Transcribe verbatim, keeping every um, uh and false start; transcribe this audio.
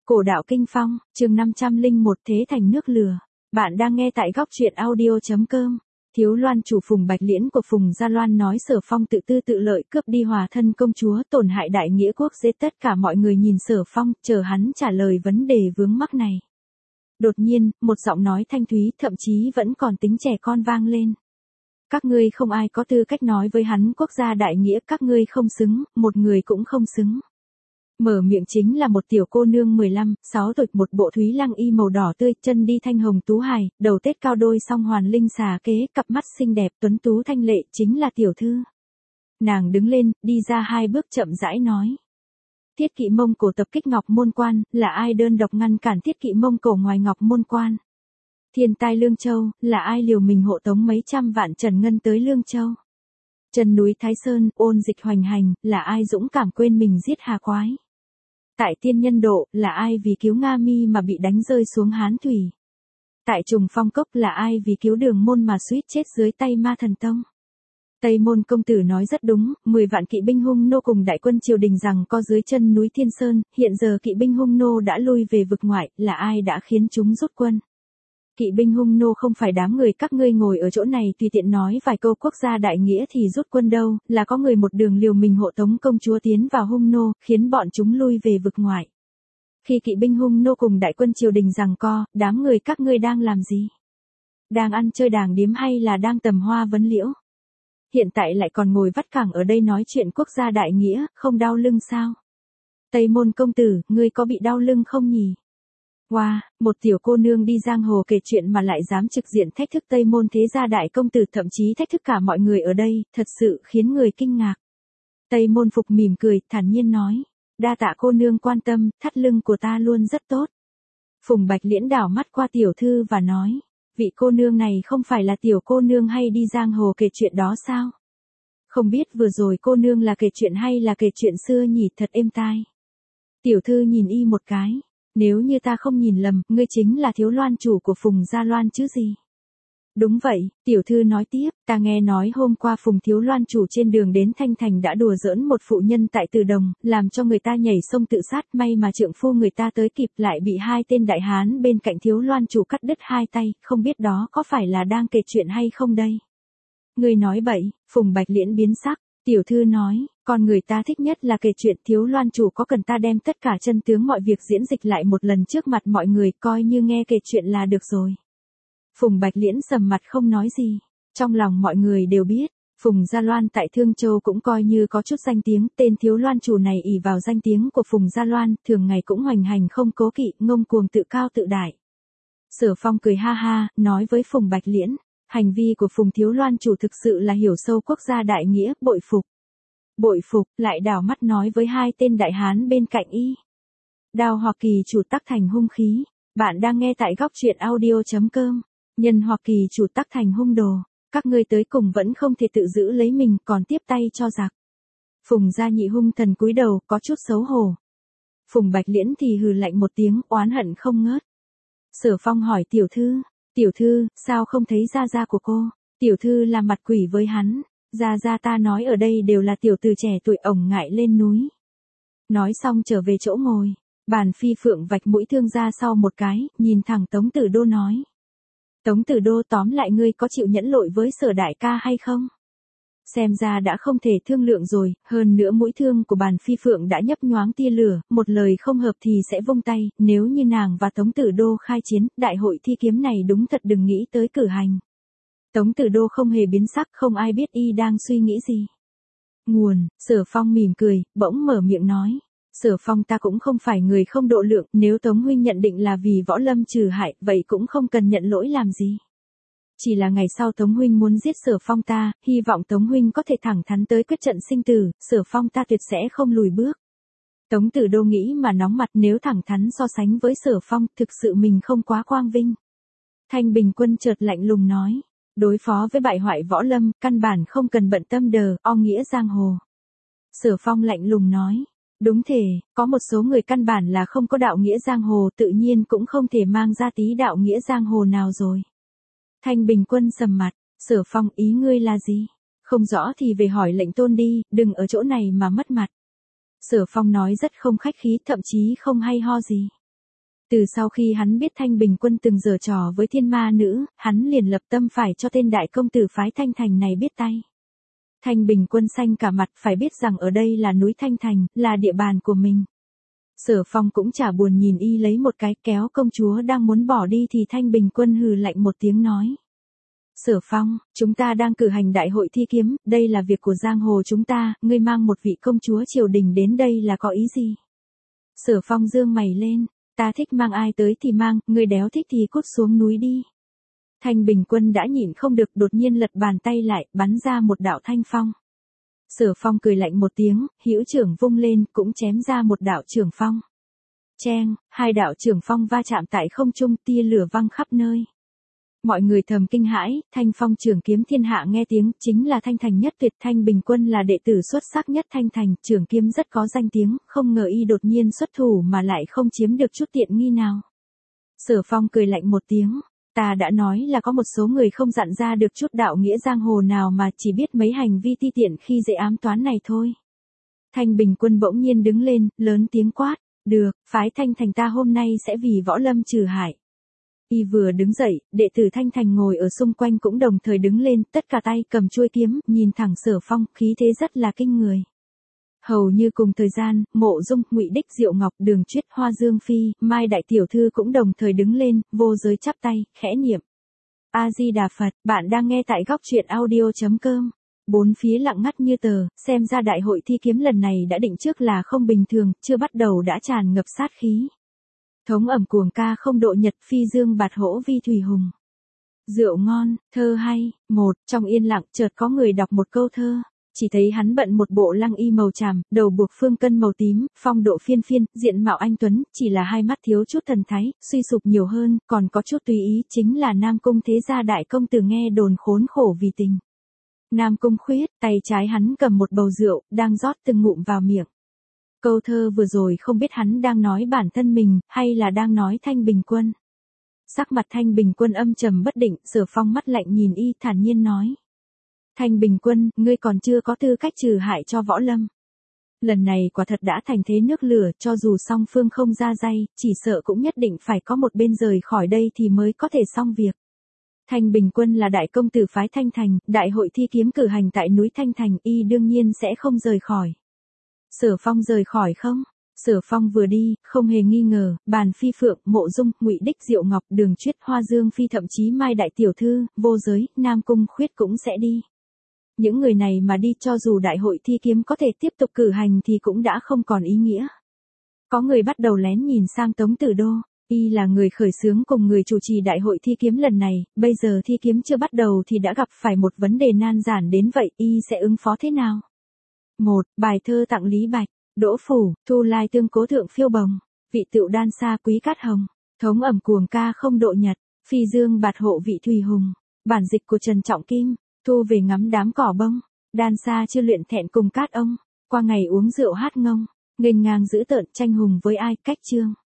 Cổ đạo kinh phong, chương năm trăm lẻ một thế thành nước lửa. Bạn đang nghe tại góc truyện audio chấm com. Thiếu Loan chủ Phùng Bạch Liễn của Phùng Gia Loan nói Sở Phong tự tư tự lợi cướp đi hòa thân công chúa, tổn hại đại nghĩa quốc giết tất cả mọi người nhìn Sở Phong, chờ hắn trả lời vấn đề vướng mắc này. Đột nhiên, một giọng nói thanh thúy, thậm chí vẫn còn tính trẻ con vang lên. Các ngươi không ai có tư cách nói với hắn quốc gia đại nghĩa, các ngươi không xứng, một người cũng không xứng. Mở miệng chính là một tiểu cô nương mười lăm, sáu tuổi, một bộ thúy lăng y màu đỏ tươi, chân đi thanh hồng tú hài, đầu tết cao đôi song hoàn linh xà kế, cặp mắt xinh đẹp tuấn tú thanh lệ, chính là tiểu thư. Nàng đứng lên, đi ra hai bước chậm rãi nói. Thiết Kỵ Mông Cổ tập kích Ngọc Môn Quan, là ai đơn độc ngăn cản Thiết Kỵ Mông Cổ ngoài Ngọc Môn Quan? Thiên tai Lương Châu, là ai liều mình hộ tống mấy trăm vạn trần ngân tới Lương Châu? Chân núi Thái Sơn, ôn dịch hoành hành, là ai dũng cảm quên mình giết Hà Quái? Tại Tiên Nhân Độ, là ai vì cứu Nga Mi mà bị đánh rơi xuống Hán Thủy? Tại Trùng Phong Cốc, là ai vì cứu Đường Môn mà suýt chết dưới tay Ma Thần Tông? Tây Môn công tử nói rất đúng, mười vạn kỵ binh hung nô cùng đại quân triều đình rằng co dưới chân núi Thiên Sơn, hiện giờ kỵ binh hung nô đã lui về vực ngoại, là ai đã khiến chúng rút quân? Kỵ binh hung nô không phải đám người các ngươi ngồi ở chỗ này tùy tiện nói vài câu quốc gia đại nghĩa thì rút quân đâu, là có người một đường liều mình hộ tống công chúa tiến vào hung nô, khiến bọn chúng lui về vực ngoại. Khi kỵ binh hung nô cùng đại quân triều đình giằng co, đám người các ngươi đang làm gì? Đang ăn chơi đàng điếm hay là đang tầm hoa vấn liễu? Hiện tại lại còn ngồi vắt cẳng ở đây nói chuyện quốc gia đại nghĩa, không đau lưng sao? Tây Môn công tử, ngươi có bị đau lưng không nhỉ? Wow, một tiểu cô nương đi giang hồ kể chuyện mà lại dám trực diện thách thức Tây Môn thế gia đại công tử, thậm chí thách thức cả mọi người ở đây, thật sự khiến người kinh ngạc. Tây Môn Phục mỉm cười, thản nhiên nói, đa tạ cô nương quan tâm, thắt lưng của ta luôn rất tốt. Phùng Bạch Liễn đảo mắt qua tiểu thư và nói, vị cô nương này không phải là tiểu cô nương hay đi giang hồ kể chuyện đó sao? Không biết vừa rồi cô nương là kể chuyện hay là kể chuyện xưa nhỉ, thật êm tai. Tiểu thư nhìn y một cái. Nếu như ta không nhìn lầm, ngươi chính là Thiếu Loan chủ của Phùng Gia Loan chứ gì? Đúng vậy, tiểu thư nói tiếp, ta nghe nói hôm qua Phùng Thiếu Loan chủ trên đường đến Thanh Thành đã đùa giỡn một phụ nhân tại Từ Đồng, làm cho người ta nhảy sông tự sát, may mà trượng phu người ta tới kịp lại bị hai tên đại hán bên cạnh Thiếu Loan chủ cắt đứt hai tay, không biết đó có phải là đang kể chuyện hay không đây? Ngươi nói bậy, Phùng Bạch Liễn biến sắc. Tiểu thư nói, con người ta thích nhất là kể chuyện, Thiếu Loan chủ có cần ta đem tất cả chân tướng mọi việc diễn dịch lại một lần trước mặt mọi người, coi như nghe kể chuyện là được rồi. Phùng Bạch Liễn sầm mặt không nói gì. Trong lòng mọi người đều biết, Phùng Gia Loan tại Thương Châu cũng coi như có chút danh tiếng, tên Thiếu Loan chủ này ỷ vào danh tiếng của Phùng Gia Loan, thường ngày cũng hoành hành không cố kỵ, ngông cuồng tự cao tự đại. Sở Phong cười ha ha, nói với Phùng Bạch Liễn. Hành vi của Phùng Thiếu Loan chủ thực sự là hiểu sâu quốc gia đại nghĩa, bội phục. Bội phục, lại đảo mắt nói với hai tên đại hán bên cạnh y. Đao Hoa Kỳ chủ tắc thành hung khí. Bạn đang nghe tại góc truyện audio chấm com. Nhân Hoa Kỳ chủ tắc thành hung đồ. Các ngươi tới cùng vẫn không thể tự giữ lấy mình, còn tiếp tay cho giặc. Phùng gia nhị hung thần cúi đầu, có chút xấu hổ. Phùng Bạch Liễn thì hừ lạnh một tiếng, oán hận không ngớt. Sở Phong hỏi tiểu thư. Tiểu thư, sao không thấy gia gia của cô? Tiểu thư làm mặt quỷ với hắn. Gia gia ta nói ở đây đều là tiểu tử trẻ tuổi, ổng ngại lên núi. Nói xong trở về chỗ ngồi. Bàn Phi Phượng vạch mũi Thương gia sau một cái, nhìn thẳng Tống Tử Đô nói. Tống Tử Đô, tóm lại ngươi có chịu nhẫn lội với Sở đại ca hay không? Xem ra đã không thể thương lượng rồi, hơn nữa mũi thương của Bàn Phi Phượng đã nhấp nhoáng tia lửa, một lời không hợp thì sẽ vung tay, nếu như nàng và Tống Tử Đô khai chiến, đại hội thi kiếm này đúng thật đừng nghĩ tới cử hành. Tống Tử Đô không hề biến sắc, không ai biết y đang suy nghĩ gì. Nguồn, Sở Phong mỉm cười, bỗng mở miệng nói. Sở Phong, ta cũng không phải người không độ lượng, nếu Tống huynh nhận định là vì Võ Lâm trừ hại, vậy cũng không cần nhận lỗi làm gì. Chỉ là ngày sau Tống huynh muốn giết Sở Phong ta, hy vọng Tống huynh có thể thẳng thắn tới quyết trận sinh tử, Sở Phong ta tuyệt sẽ không lùi bước. Tống Tử Đô nghĩ mà nóng mặt, nếu thẳng thắn so sánh với Sở Phong, thực sự mình không quá quang vinh. Thanh Bình Quân chợt lạnh lùng nói, đối phó với bại hoại Võ Lâm, căn bản không cần bận tâm đờ, o nghĩa giang hồ. Sở Phong lạnh lùng nói, đúng thể, có một số người căn bản là không có đạo nghĩa giang hồ, tự nhiên cũng không thể mang ra tí đạo nghĩa giang hồ nào rồi. Thanh Bình Quân sầm mặt, Sở Phong, ý ngươi là gì? Không rõ thì về hỏi lệnh tôn đi, đừng ở chỗ này mà mất mặt. Sở Phong nói rất không khách khí, thậm chí không hay ho gì. Từ sau khi hắn biết Thanh Bình Quân từng giở trò với thiên ma nữ, hắn liền lập tâm phải cho tên đại công tử phái Thanh Thành này biết tay. Thanh Bình Quân xanh cả mặt, phải biết rằng ở đây là núi Thanh Thành, là địa bàn của mình. Sở Phong cũng chả buồn nhìn y lấy một cái, kéo công chúa đang muốn bỏ đi thì Thanh Bình Quân hừ lạnh một tiếng nói. Sở Phong, chúng ta đang cử hành đại hội thi kiếm, đây là việc của giang hồ chúng ta, ngươi mang một vị công chúa triều đình đến đây là có ý gì? Sở Phong dương mày lên, ta thích mang ai tới thì mang, ngươi đéo thích thì cút xuống núi đi. Thanh Bình Quân đã nhịn không được, đột nhiên lật bàn tay lại, bắn ra một đạo thanh phong. Sở Phong cười lạnh một tiếng, hữu trưởng vung lên, cũng chém ra một đạo trưởng phong. Cheng, hai đạo trưởng phong va chạm tại không trung, tia lửa văng khắp nơi. Mọi người thầm kinh hãi, Thanh Phong trưởng kiếm thiên hạ nghe tiếng, chính là Thanh Thành nhất tuyệt. Thanh Bình Quân là đệ tử xuất sắc nhất Thanh Thành, trưởng kiếm rất có danh tiếng, không ngờ y đột nhiên xuất thủ mà lại không chiếm được chút tiện nghi nào. Sở Phong cười lạnh một tiếng, ta đã nói là có một số người không dặn ra được chút đạo nghĩa giang hồ nào mà chỉ biết mấy hành vi ti tiện khi dễ ám toán này thôi. Thanh Bình Quân bỗng nhiên đứng lên, lớn tiếng quát, được, phái Thanh Thành ta hôm nay sẽ vì võ lâm trừ hại. Y vừa đứng dậy, đệ tử Thanh Thành ngồi ở xung quanh cũng đồng thời đứng lên, tất cả tay cầm chuôi kiếm, nhìn thẳng Sở Phong, khí thế rất là kinh người. Hầu như cùng thời gian, Mộ Dung, Ngụy Đích, Diệu Ngọc, Đường Chuyết, Hoa Dương Phi, Mai đại tiểu thư cũng đồng thời đứng lên, vô giới chắp tay, khẽ niệm. A Di Đà Phật, bạn đang nghe tại góc truyện audio chấm com. Bốn phía lặng ngắt như tờ, xem ra đại hội thi kiếm lần này đã định trước là không bình thường, chưa bắt đầu đã tràn ngập sát khí. Thống ẩm cuồng ca không độ nhật, phi dương bạt hỗ vi thủy hùng. Rượu ngon, thơ hay, một, trong yên lặng chợt có người đọc một câu thơ. Chỉ thấy hắn bận một bộ lăng y màu tràm, đầu buộc phương cân màu tím, phong độ phiên phiên, diện mạo anh tuấn, chỉ là hai mắt thiếu chút thần thái, suy sụp nhiều hơn, còn có chút tùy ý, chính là Nam Cung thế gia đại công tử nghe đồn khốn khổ vì tình. Nam Cung Khuyết, tay trái hắn cầm một bầu rượu, đang rót từng ngụm vào miệng. Câu thơ vừa rồi không biết hắn đang nói bản thân mình, hay là đang nói Thanh Bình Quân. Sắc mặt Thanh Bình Quân âm trầm bất định, Sở Phong mắt lạnh nhìn y, thản nhiên nói. Thanh Bình Quân, ngươi còn chưa có tư cách trừ hại cho võ lâm. Lần này quả thật đã thành thế nước lửa, cho dù song phương không ra tay, chỉ sợ cũng nhất định phải có một bên rời khỏi đây thì mới có thể xong việc. Thanh Bình Quân là đại công tử phái Thanh Thành, đại hội thi kiếm cử hành tại núi Thanh Thành, y đương nhiên sẽ không rời khỏi. Sở Phong rời khỏi không? Sở Phong vừa đi, không hề nghi ngờ, Bàn Phi Phượng, Mộ Dung, Ngụy Đích, Diệu Ngọc, Đường Chuyết, Hoa Dương Phi, thậm chí Mai đại tiểu thư, Vô Giới, Nam Cung Khuyết cũng sẽ đi. Những người này mà đi cho dù đại hội thi kiếm có thể tiếp tục cử hành thì cũng đã không còn ý nghĩa. Có người bắt đầu lén nhìn sang Tống Tử Đô, y là người khởi xướng cùng người chủ trì đại hội thi kiếm lần này, bây giờ thi kiếm chưa bắt đầu thì đã gặp phải một vấn đề nan giải đến vậy, y sẽ ứng phó thế nào? một. Bài thơ tặng Lý Bạch, Đỗ Phủ, Thu Lai tương cố thượng phiêu bồng, vị tựu đan xa quý cát hồng, thống ẩm cuồng ca không độ nhật, phi dương bạt hộ vị thủy hùng, bản dịch của Trần Trọng Kim. Thu về ngắm đám cỏ bông, đan xa chưa luyện thẹn cùng cát ông, qua ngày uống rượu hát ngông, nghênh ngang giữ tợn tranh hùng với ai, cách chương.